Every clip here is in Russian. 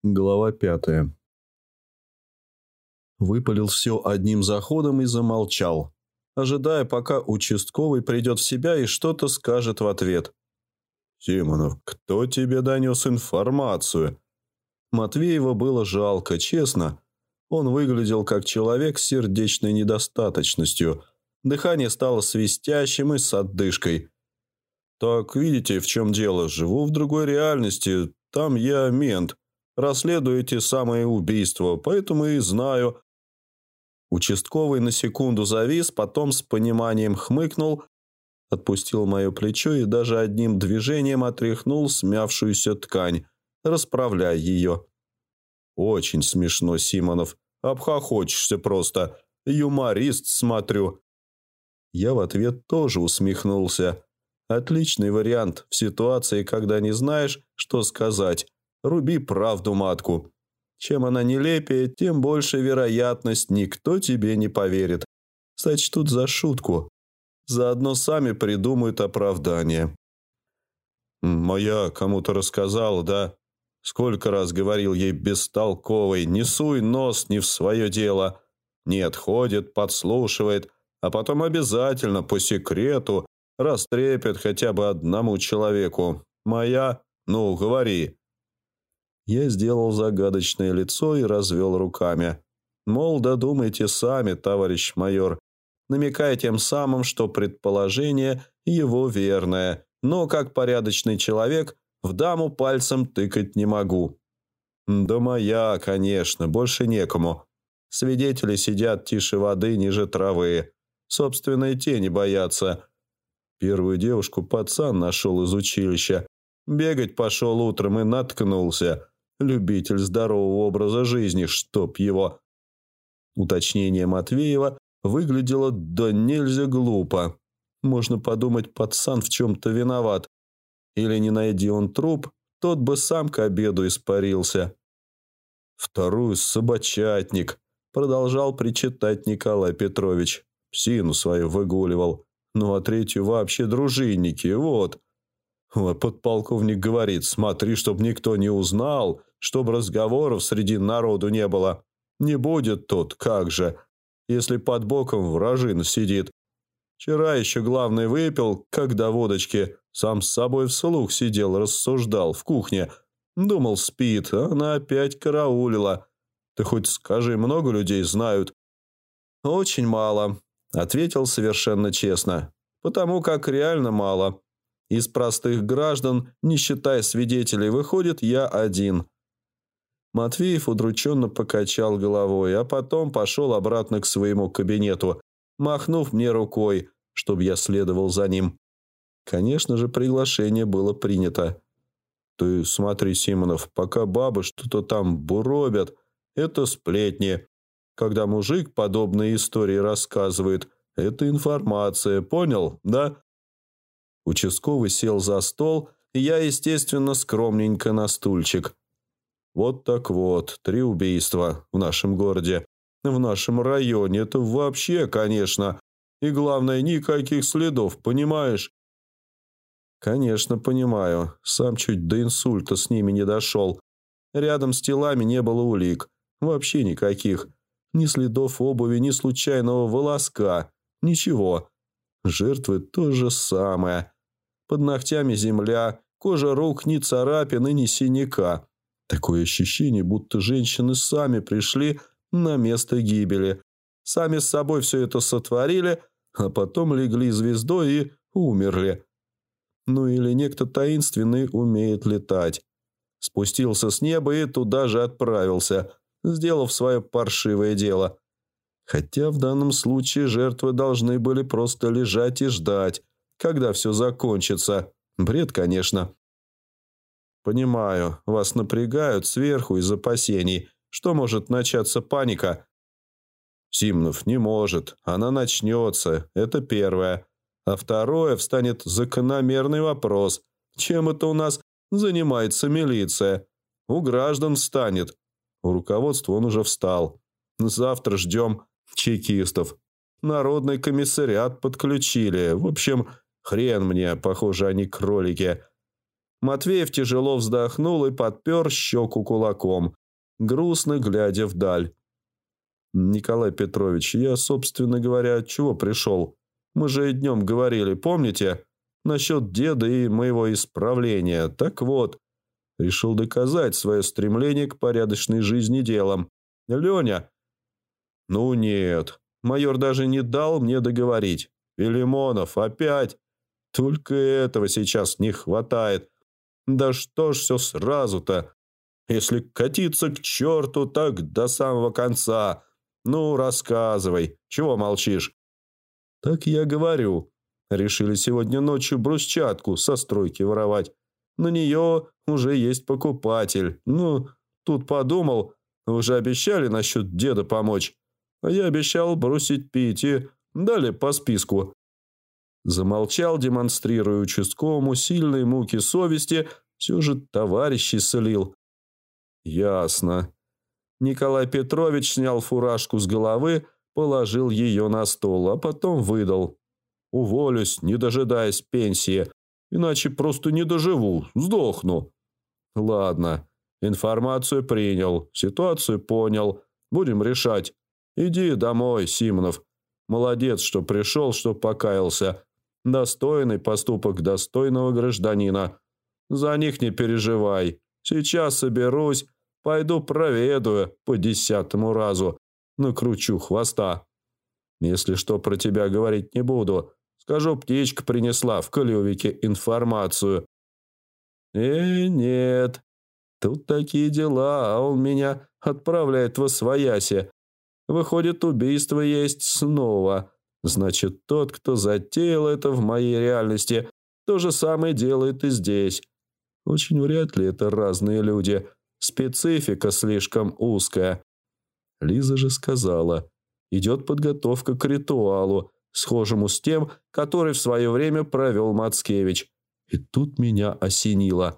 Глава 5. Выпалил все одним заходом и замолчал, ожидая, пока участковый придет в себя и что-то скажет в ответ. «Симонов, кто тебе донес информацию?» Матвеева было жалко, честно. Он выглядел как человек с сердечной недостаточностью. Дыхание стало свистящим и с отдышкой. «Так, видите, в чем дело? Живу в другой реальности. Там я мент. Расследую эти самые убийства, поэтому и знаю». Участковый на секунду завис, потом с пониманием хмыкнул, отпустил мое плечо и даже одним движением отряхнул смявшуюся ткань, расправляя ее. «Очень смешно, Симонов. Обхохочешься просто. Юморист, смотрю». Я в ответ тоже усмехнулся. Отличный вариант в ситуации, когда не знаешь, что сказать. Руби правду матку. Чем она нелепее, тем больше вероятность, никто тебе не поверит. Сочтут за шутку. Заодно сами придумают оправдание. «Моя кому-то рассказала, да? Сколько раз говорил ей бестолковый, не суй нос не в свое дело. Нет, ходит, подслушивает, а потом обязательно по секрету растрепет хотя бы одному человеку. Моя? Ну, говори». Я сделал загадочное лицо и развел руками. Мол, додумайте сами, товарищ майор, намекая тем самым, что предположение его верное, но как порядочный человек в даму пальцем тыкать не могу. Да моя, конечно, больше некому. Свидетели сидят тише воды, ниже травы. Собственной тени боятся. Первую девушку пацан нашел из училища. Бегать пошел утром и наткнулся. Любитель здорового образа жизни, чтоб его. Уточнение Матвеева выглядело да нельзя глупо. Можно подумать, пацан в чем-то виноват. Или не найди он труп, тот бы сам к обеду испарился. «Вторую собачатник», — продолжал причитать Николай Петрович. «Псину свою выгуливал. Ну а третью вообще дружинники, вот». Подполковник говорит, смотри, чтоб никто не узнал, чтоб разговоров среди народу не было. Не будет тут, как же, если под боком вражина сидит. Вчера еще главный выпил, когда водочки, сам с собой вслух сидел, рассуждал в кухне. Думал, спит, а она опять караулила. Ты хоть скажи, много людей знают? Очень мало, ответил совершенно честно, потому как реально мало. Из простых граждан, не считая свидетелей, выходит я один. Матвеев удрученно покачал головой, а потом пошел обратно к своему кабинету, махнув мне рукой, чтобы я следовал за ним. Конечно же, приглашение было принято. «Ты смотри, Симонов, пока бабы что-то там буробят, это сплетни. Когда мужик подобные истории рассказывает, это информация, понял, да?» Участковый сел за стол, и я, естественно, скромненько на стульчик. Вот так вот, 3 убийства в нашем городе. В нашем районе это вообще, конечно. И главное, никаких следов, понимаешь? Конечно, понимаю. Сам чуть до инсульта с ними не дошел. Рядом с телами не было улик. Вообще никаких. Ни следов обуви, ни случайного волоска. Ничего. Жертвы то же самое. Под ногтями земля, кожа рук, ни царапины, ни синяка. Такое ощущение, будто женщины сами пришли на место гибели. Сами с собой все это сотворили, а потом легли звездой и умерли. Ну или некто таинственный умеет летать. Спустился с неба и туда же отправился, сделав свое паршивое дело. Хотя в данном случае жертвы должны были просто лежать и ждать, когда все закончится. Бред, конечно. Понимаю, вас напрягают сверху из опасений, что может начаться паника. Симонов, не может. Она начнется. Это первое. А второе, встанет закономерный вопрос. Чем это у нас занимается милиция? У граждан встанет. У руководства он уже встал. Завтра ждем чекистов. Народный комиссариат подключили. В общем, хрен мне, похоже, они кролики. Матвеев тяжело вздохнул и подпер щеку кулаком, грустно глядя вдаль. «Николай Петрович, я, собственно говоря, от чего пришел? Мы же и днем говорили, помните? Насчет деда и моего исправления. Так вот, решил доказать свое стремление к порядочной жизни делом. Леня...» «Ну нет, майор даже не дал мне договорить. Филимонов, опять. Только этого сейчас не хватает. Да что ж все сразу-то? Если катиться к черту, так до самого конца. Ну, рассказывай, чего молчишь?» «Так я говорю. Решили сегодня ночью брусчатку со стройки воровать. На нее уже есть покупатель. Ну, тут подумал, вы же обещали насчет деда помочь. А я обещал бросить пить и далее по списку». Замолчал, демонстрируя участковому сильные муки совести, все же товарищей солил. «Ясно». Николай Петрович снял фуражку с головы, положил ее на стол, а потом выдал. «Уволюсь, не дожидаясь пенсии, иначе просто не доживу, сдохну». «Ладно, информацию принял, ситуацию понял, будем решать. Иди домой, Симонов. Молодец, что пришел, что покаялся. Достойный поступок достойного гражданина. За них не переживай. Сейчас соберусь, пойду проведаю по 10-му разу. Накручу хвоста. Если что, про тебя говорить не буду. Скажу, птичка принесла в клювике информацию». Нет, тут такие дела, а он меня отправляет восвояси. Выходит, убийство есть снова. Значит, тот, кто затеял это в моей реальности, то же самое делает и здесь. Очень вряд ли это разные люди. Специфика слишком узкая. Лиза же сказала, идет подготовка к ритуалу, схожему с тем, который в свое время провел Мацкевич. И тут меня осенило.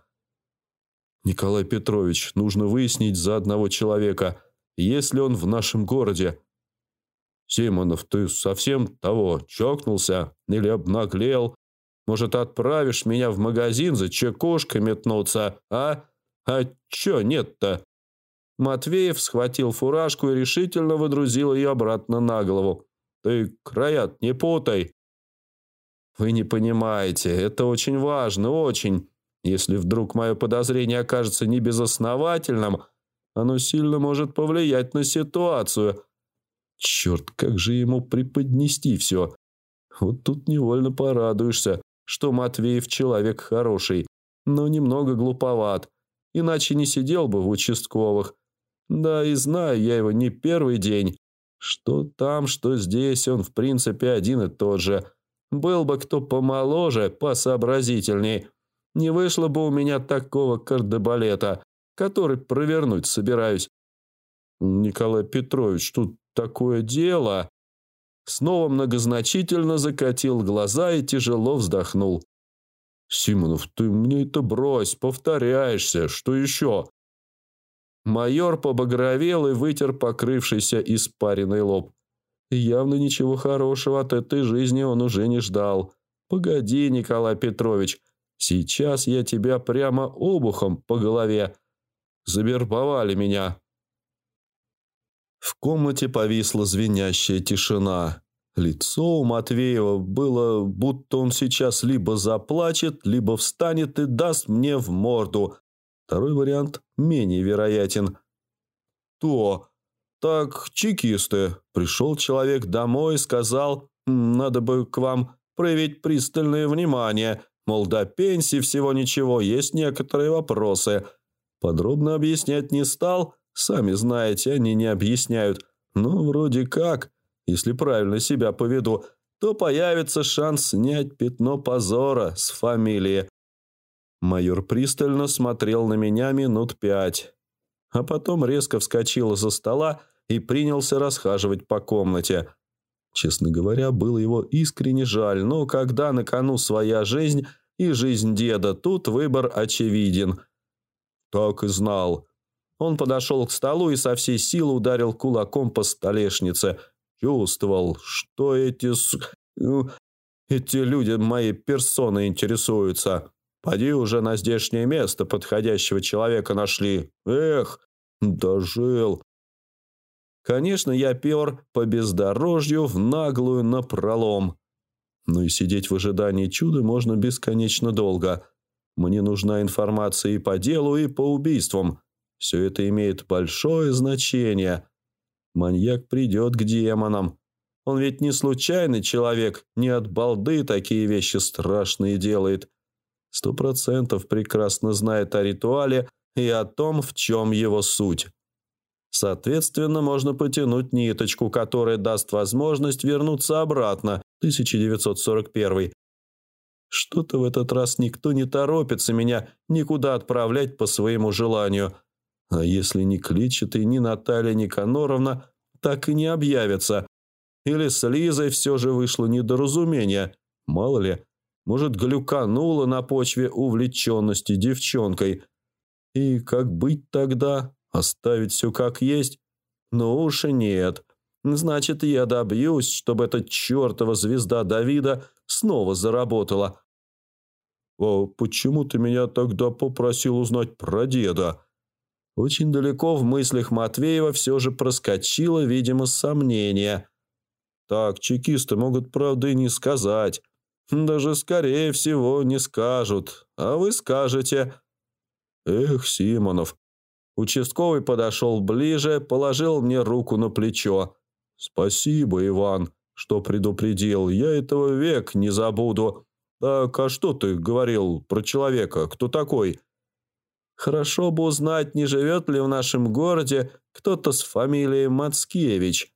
«Николай Петрович, нужно выяснить за одного человека, есть ли он в нашем городе». «Симонов, ты совсем того, чокнулся или обнаглел? Может, отправишь меня в магазин за чекушкой метнуться, а? А чё нет-то?» Матвеев схватил фуражку и решительно водрузил ее обратно на голову. «Ты краят не путай». «Вы не понимаете, это очень важно, очень. Если вдруг мое подозрение окажется небезосновательным, оно сильно может повлиять на ситуацию. Черт, как же ему преподнести все? Вот тут невольно порадуешься, что Матвеев человек хороший, но немного глуповат, иначе не сидел бы в участковых. Да и знаю я его не первый день. Что там, что здесь, он в принципе один и тот же. Был бы кто помоложе, посообразительней. Не вышло бы у меня такого кардебалета, который провернуть собираюсь. «Николай Петрович, тут такое дело». Снова многозначительно закатил глаза и тяжело вздохнул. «Симонов, ты мне это брось, повторяешься. Что еще?» Майор побагровел и вытер покрывшийся испаренный лоб. Явно ничего хорошего от этой жизни он уже не ждал. «Погоди, Николай Петрович, сейчас я тебя прямо обухом по голове. Завербовали меня». В комнате повисла звенящая тишина. Лицо у Матвеева было, будто он сейчас либо заплачет, либо встанет и даст мне в морду. Второй вариант менее вероятен. «То, так, чекисты. Пришел человек домой и сказал, надо бы к вам проявить пристальное внимание, мол, до пенсии всего ничего, есть некоторые вопросы. Подробно объяснять не стал, сами знаете, они не объясняют. Но вроде как, если правильно себя поведу, то появится шанс снять пятно позора с фамилии». Майор пристально смотрел на меня минут 5, а потом резко вскочил из-за стола и принялся расхаживать по комнате. Честно говоря, было его искренне жаль, но когда на кону своя жизнь и жизнь деда, тут выбор очевиден. Так и знал. Он подошел к столу и со всей силы ударил кулаком по столешнице. Чувствовал, что эти люди моей персоной интересуются. Поди уже на здешнее место подходящего человека нашли. Эх, дожил. Конечно, я пер по бездорожью в наглую напролом. Ну и сидеть в ожидании чуда можно бесконечно долго. Мне нужна информация и по делу, и по убийствам. Все это имеет большое значение. Маньяк придет к демонам. Он ведь не случайный человек, не от балды такие вещи страшные делает. 100% прекрасно знает о ритуале и о том, в чем его суть. Соответственно, можно потянуть ниточку, которая даст возможность вернуться обратно, 1941. Что-то в этот раз никто не торопится меня никуда отправлять по своему желанию. А если ни Кличет и ни Наталья Никаноровна так и не объявятся? Или с Лизой все же вышло недоразумение? Мало ли, может, глюканула на почве увлеченности девчонкой. И как быть тогда? Оставить все как есть? Ну уж и нет. Значит, я добьюсь, чтобы эта чертова звезда Давида снова заработала. «А почему ты меня тогда попросил узнать про деда?» Очень далеко в мыслях Матвеева все же проскочило, видимо, сомнение. Так, чекисты могут правды и не сказать. Даже, скорее всего, не скажут. А вы скажете. Эх, Симонов. Участковый подошел ближе, положил мне руку на плечо. Спасибо, Иван, что предупредил. Я этого век не забуду. Так, а что ты говорил про человека? Кто такой? Хорошо бы узнать, не живет ли в нашем городе кто-то с фамилией Мацкевич.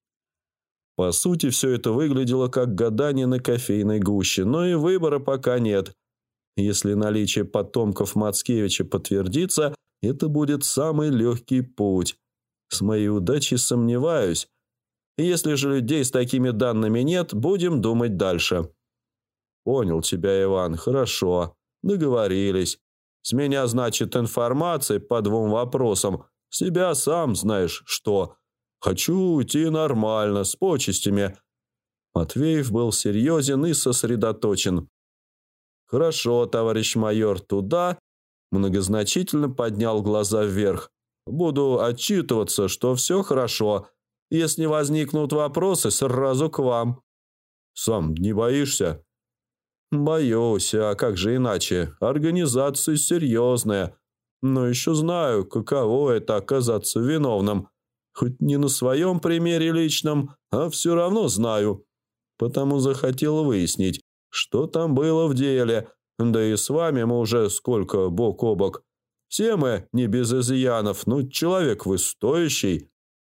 По сути, все это выглядело как гадание на кофейной гуще, но и выбора пока нет. Если наличие потомков Мацкевича подтвердится, это будет самый легкий путь. С моей удачей сомневаюсь. Если же людей с такими данными нет, будем думать дальше. Понял тебя, Иван, хорошо. Договорились. С меня, значит, информация по 2 вопросам. С тебя сам знаешь, что. Хочу уйти нормально, с почестями. Матвеев был серьезен и сосредоточен. Хорошо, товарищ майор, туда. Многозначительно поднял глаза вверх. Буду отчитываться, что все хорошо. Если возникнут вопросы, сразу к вам. Сам не боишься? Боюсь, а как же иначе? Организация серьезная. Но еще знаю, каково это оказаться виновным. Хоть не на своем примере личном, а все равно знаю. Потому захотел выяснить, что там было в деле. Да и с вами мы уже сколько бок о бок. Все мы не без изъянов, но человек вы стоящий.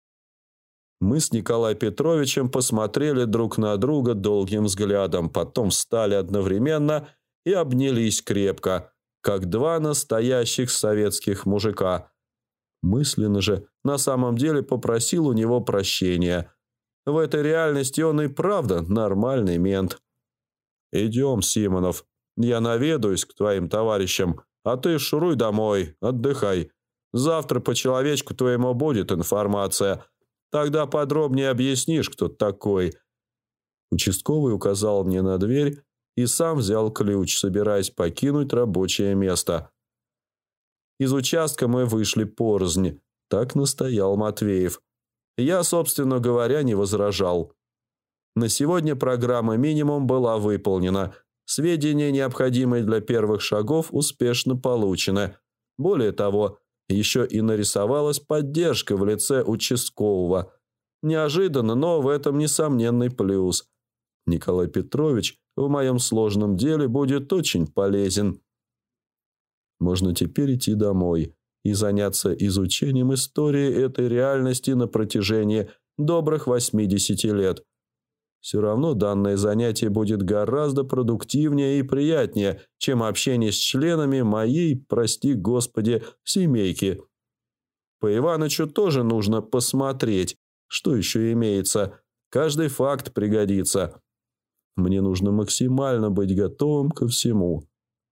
Мы с Николаем Петровичем посмотрели друг на друга долгим взглядом, потом встали одновременно и обнялись крепко, как 2 настоящих советских мужика. Мысленно же на самом деле попросил у него прощения. В этой реальности он и правда нормальный мент. «Идем, Симонов, я наведаюсь к твоим товарищам, а ты шуруй домой, отдыхай. Завтра по человечку твоему будет информация». Тогда подробнее объяснишь, кто такой. Участковый указал мне на дверь и сам взял ключ, собираясь покинуть рабочее место. Из участка мы вышли порознь, так настоял Матвеев. Я, собственно говоря, не возражал. На сегодня программа «Минимум» была выполнена. Сведения, необходимые для первых шагов, успешно получены. Более того, еще и нарисовалась поддержка в лице участкового. Неожиданно, но в этом несомненный плюс. Николай Петрович в моем сложном деле будет очень полезен. Можно теперь идти домой и заняться изучением истории этой реальности на протяжении добрых 80 лет. Все равно данное занятие будет гораздо продуктивнее и приятнее, чем общение с членами моей, прости господи, семейки. По Иванычу тоже нужно посмотреть, что еще имеется. Каждый факт пригодится. Мне нужно максимально быть готовым ко всему.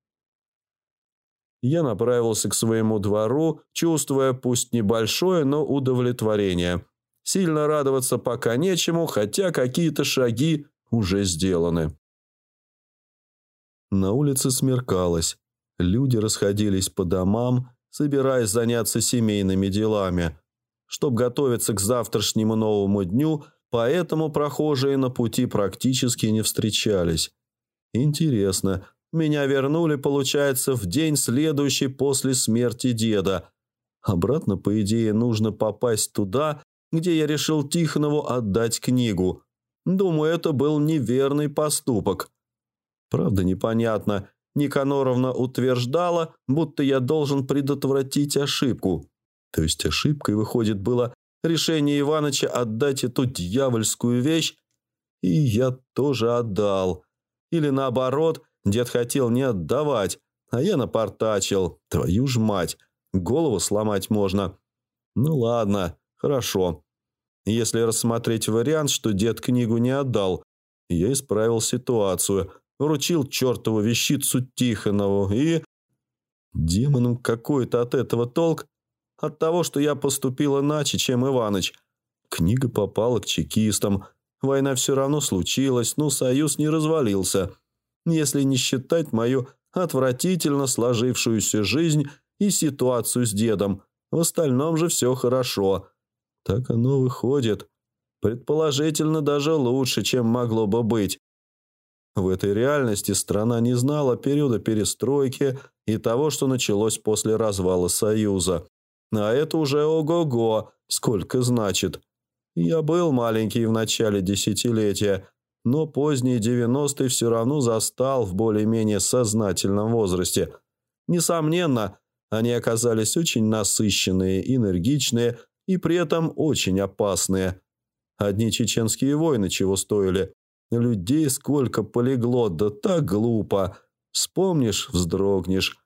Я направился к своему двору, чувствуя пусть небольшое, но удовлетворение. Сильно радоваться пока нечему, хотя какие-то шаги уже сделаны. На улице смеркалось. Люди расходились по домам, собираясь заняться семейными делами, чтобы готовиться к завтрашнему новому дню, поэтому прохожие на пути практически не встречались. Интересно, меня вернули, получается, в день, следующий после смерти деда. Обратно, по идее, нужно попасть туда, где я решил Тихонову отдать книгу. Думаю, это был неверный поступок. Правда, непонятно. Никаноровна утверждала, будто я должен предотвратить ошибку. То есть ошибкой, выходит, было решение Иваныча отдать эту дьявольскую вещь, и я тоже отдал. Или наоборот, дед хотел не отдавать, а я напортачил. Твою ж мать, голову сломать можно. Ну ладно, хорошо. Если рассмотреть вариант, что дед книгу не отдал, я исправил ситуацию, вручил чертову вещицу Тихонову и... Демонам какой-то от этого толк? От того, что я поступил иначе, чем Иваныч. Книга попала к чекистам. Война все равно случилась, но союз не развалился. Если не считать мою отвратительно сложившуюся жизнь и ситуацию с дедом, в остальном же все хорошо. Так оно выходит. Предположительно, даже лучше, чем могло бы быть. В этой реальности страна не знала периода перестройки и того, что началось после развала Союза. А это уже ого-го, сколько значит. Я был маленький в начале десятилетия, но поздние 90-е все равно застал в более-менее сознательном возрасте. Несомненно, они оказались очень насыщенные, энергичные и при этом очень опасные. Одни чеченские войны чего стоили. Людей сколько полегло, да так глупо. Вспомнишь, вздрогнешь.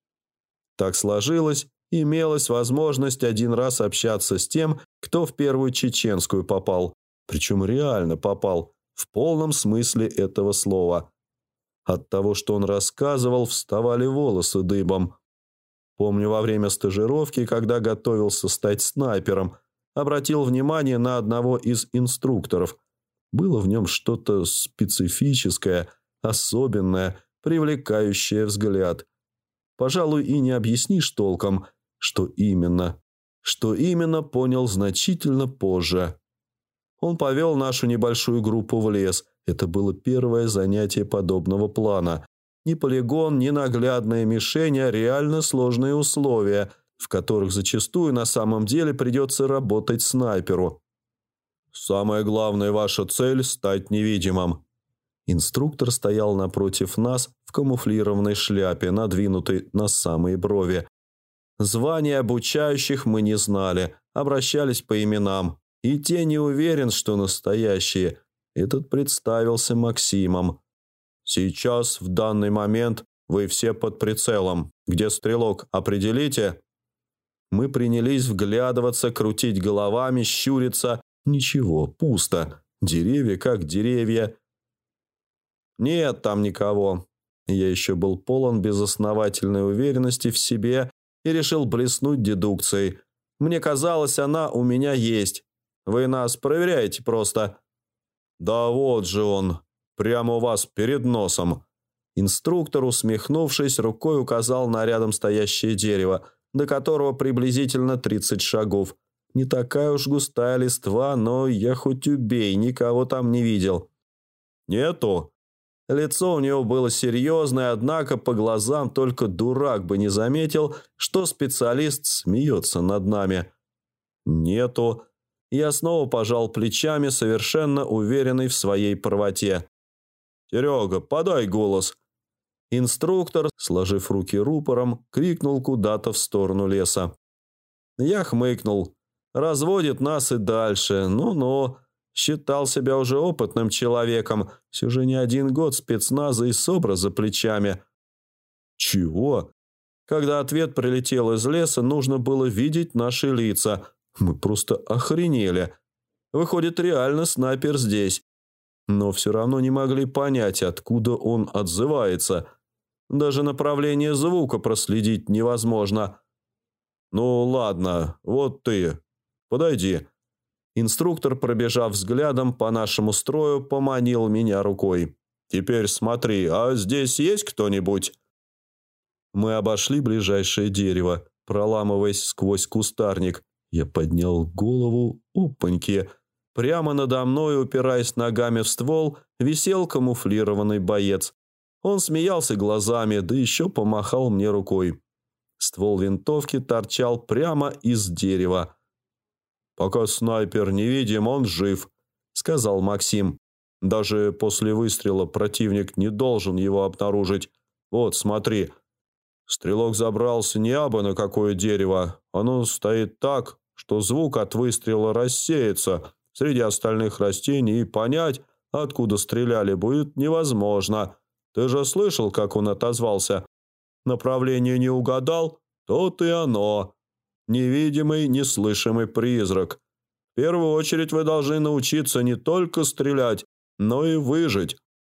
Так сложилось, имелась возможность один раз общаться с тем, кто в первую чеченскую попал. Причем реально попал, в полном смысле этого слова. От того, что он рассказывал, вставали волосы дыбом. Помню, во время стажировки, когда готовился стать снайпером, обратил внимание на одного из инструкторов. Было в нем что-то специфическое, особенное, привлекающее взгляд. Пожалуй, и не объяснишь толком, что именно. Что именно, понял значительно позже. Он повел нашу небольшую группу в лес. Это было первое занятие подобного плана. Ни полигон, ни наглядная мишень, а реально сложные условия, в которых зачастую на самом деле придется работать снайперу. «Самая главная ваша цель – стать невидимым». Инструктор стоял напротив нас в камуфлированной шляпе, надвинутой на самые брови. Звания обучающих мы не знали, обращались по именам. И те не уверен, что настоящие. Этот представился Максимом. «Сейчас, в данный момент, вы все под прицелом. Где стрелок, определите?» Мы принялись вглядываться, крутить головами, щуриться. Ничего, пусто. Деревья как деревья. Нет там никого. Я еще был полон безосновательной уверенности в себе и решил блеснуть дедукцией. Мне казалось, она у меня есть. Вы нас проверяете просто. Да вот же он, прямо у вас перед носом. Инструктор, усмехнувшись, рукой указал на рядом стоящее дерево, до которого приблизительно 30 шагов. Не такая уж густая листва, но я хоть убей, никого там не видел. Нету. Лицо у него было серьезное, однако по глазам только дурак бы не заметил, что специалист смеется над нами. Нету. Я снова пожал плечами, совершенно уверенный в своей правоте. «Серега, подай голос». Инструктор, сложив руки рупором, крикнул куда-то в сторону леса. Я хмыкнул. Разводит нас и дальше. Ну-ну. Считал себя уже опытным человеком. Все же не один год спецназа и СОБРа за плечами. Чего? Когда ответ прилетел из леса, нужно было видеть наши лица. Мы просто охренели. Выходит, реально снайпер здесь. Но все равно не могли понять, откуда он отзывается. Даже направление звука проследить невозможно. «Ну ладно, вот ты. Подойди». Инструктор, пробежав взглядом по нашему строю, поманил меня рукой. «Теперь смотри, а здесь есть кто-нибудь?» Мы обошли ближайшее дерево, проламываясь сквозь кустарник. Я поднял голову, опаньки. Прямо надо мной, упираясь ногами в ствол, висел камуфлированный боец. Он смеялся глазами, да еще помахал мне рукой. Ствол винтовки торчал прямо из дерева. «Пока снайпер невидим, он жив», — сказал Максим. «Даже после выстрела противник не должен его обнаружить. Вот, смотри». Стрелок забрался не абы на какое дерево. Оно стоит так, что звук от выстрела рассеется среди остальных растений, и понять, откуда стреляли, будет невозможно. Ты же слышал, как он отозвался? Направление не угадал? То-то и оно. Невидимый, неслышимый призрак. В первую очередь вы должны научиться не только стрелять, но и выжить.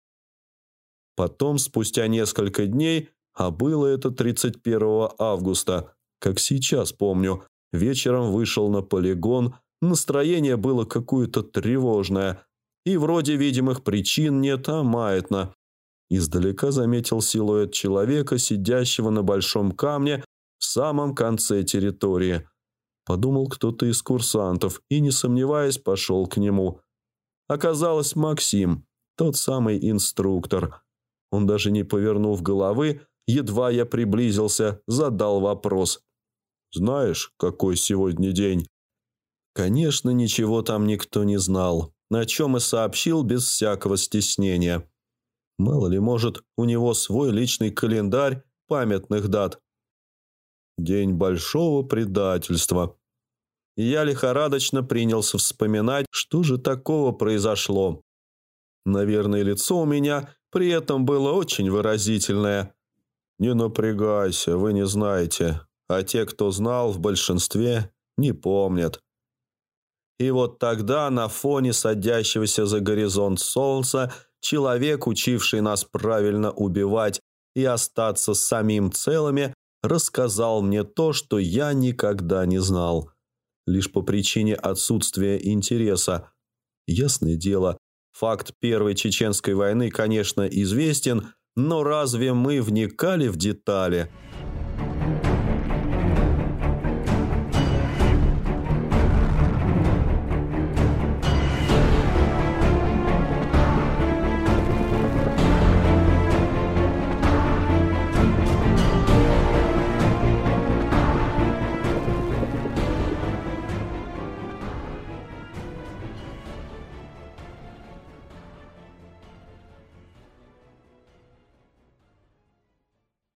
Потом, спустя несколько дней, а было это 31 августа, как сейчас помню, вечером вышел на полигон, настроение было какое-то тревожное, и вроде видимых причин нет, а маятно. Издалека заметил силуэт человека, сидящего на большом камне в самом конце территории. Подумал, кто-то из курсантов, и, не сомневаясь, пошел к нему. Оказалось, Максим, тот самый инструктор. Он, даже не повернув головы, едва я приблизился, задал вопрос. «Знаешь, какой сегодня день?» Конечно, ничего там никто не знал, о чем и сообщил без всякого стеснения. Мало ли, может, у него свой личный календарь памятных дат. День большого предательства. И я лихорадочно принялся вспоминать, что же такого произошло. Наверное, лицо у меня при этом было очень выразительное. Не напрягайся, вы не знаете. А те, кто знал, в большинстве не помнят. И вот тогда на фоне садящегося за горизонт солнца человек, учивший нас правильно убивать и остаться самим целыми, рассказал мне то, что я никогда не знал. Лишь по причине отсутствия интереса. Ясное дело, факт Первой Чеченской войны, конечно, известен, но разве мы вникали в детали?